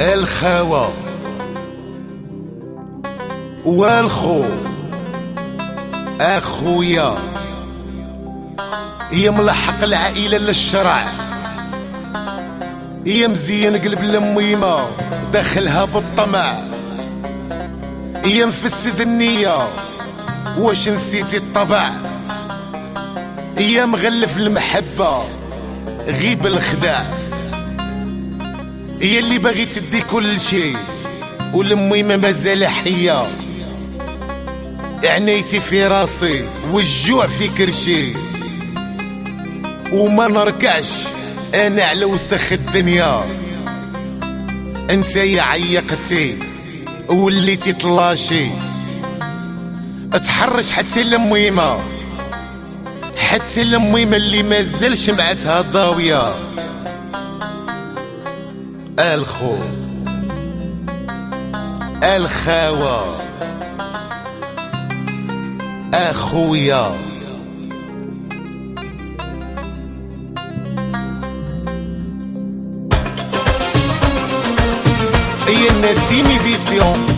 الخاوة والخو اخويا هي ملحق العائلة للشرع، هي مزين قلب الميمة داخلها بالطمع، هي مفسد النية واش نسيتي الطبع، هي مغلف المحبة غيب الخداع، هي اللي باغي تدي كل شيء والميمة مازال حية، عنيتي في راسي والجوع في كرشي وما نركعش انا على وسخ الدنيا، انت يا عيقتي وليتي طلاشي، اتحرش حتى الميمة حتى الميمة اللي مازال شمعتها ضاوية. الخو الخاوة اخويا هي النسيم إديسيون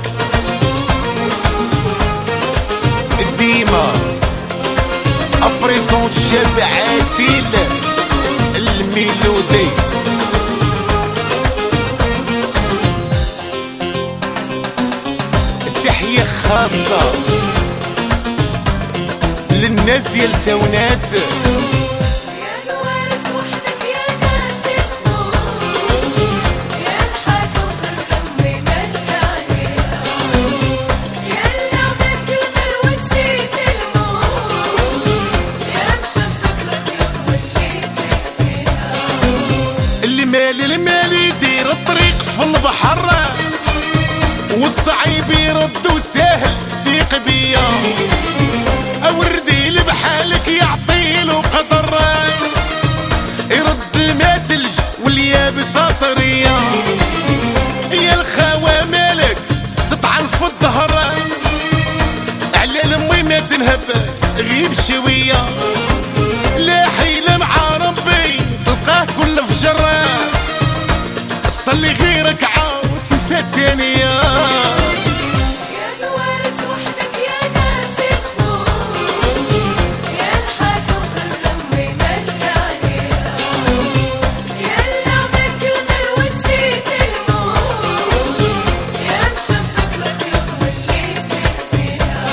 ديما ابريزونت شاب عادل الميلودي. تحية خاصة للناس ديال تاونات، المال يدير الطريق في البحر والصعيب يرد وسهل ثيق بيا، اوردي بحالك يعطيلو قدر، يرد الماء تلج واليابس طرية، يا الخاوة مالك تطعن في الظهر على الميمة تنهب غيب شوية، لا حيلة مع ربي تلقاه كل فجر، تصلي غيرك عاود تنسى الثانية، يا الوارث وحدك يا ناس الخوف، يا الحاكم خلى ميمة عليها، يا اللعبة كلمة ونسيت الموت، يا مشبك الخيوط واللي سبتيها.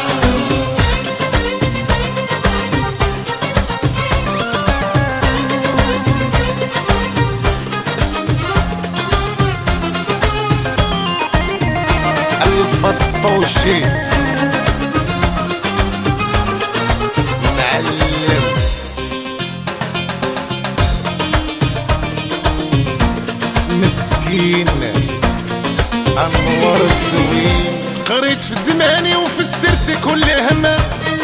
الفطوشي معلم مسكين انور الزوين، قريت في زماني وفي السرت كل هم،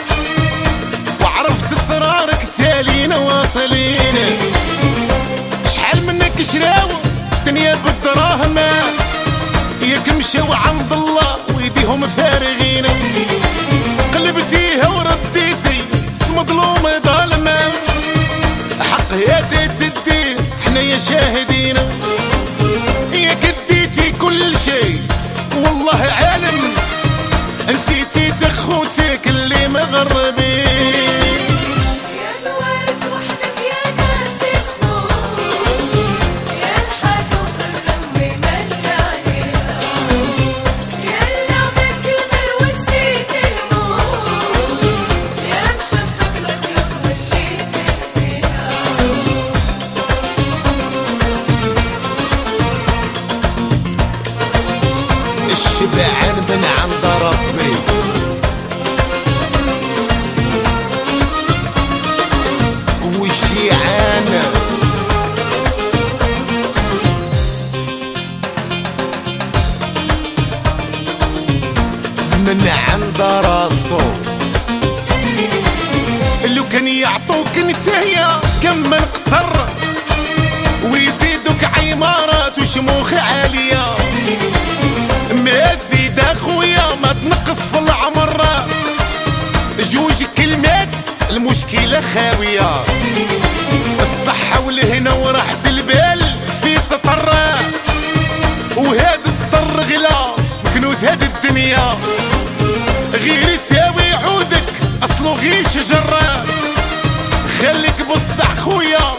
وعرفت اسرارك تالينا واصلين، شحال منك شراو الدنيا بالدراهم، ياك مشاو عند الله ويديهم فارغين، قلبتيها ورديتي المظلوم ظالمة، حق يدي تدي حنايا شاهدين، ياك اديتي كل شيء والله عالم، نسيتي تخوتك اللي مغربين، يا الوارث وحدك يا ناس الخوف، يا الحاكم خلى ميمة عليها، يا اللعبة كلمة ونسيت الموت، يا مشبك الخيوط واللي سبتيها. الشبعان من عند ربي والشيعان من عند راسو، لو كان يعطوك نتايا كم من قصر ويزيدوك عمارات وشموخ عالية، ما تزيد اخويا ما تنقص في العمر، جوج كلمات المشكلة خاوية، الصحة والهنا وراحة البال في سطر، عريس هاد الدنيا غير يساوي عودك اصلو غير شجرة. خليك بصح خويا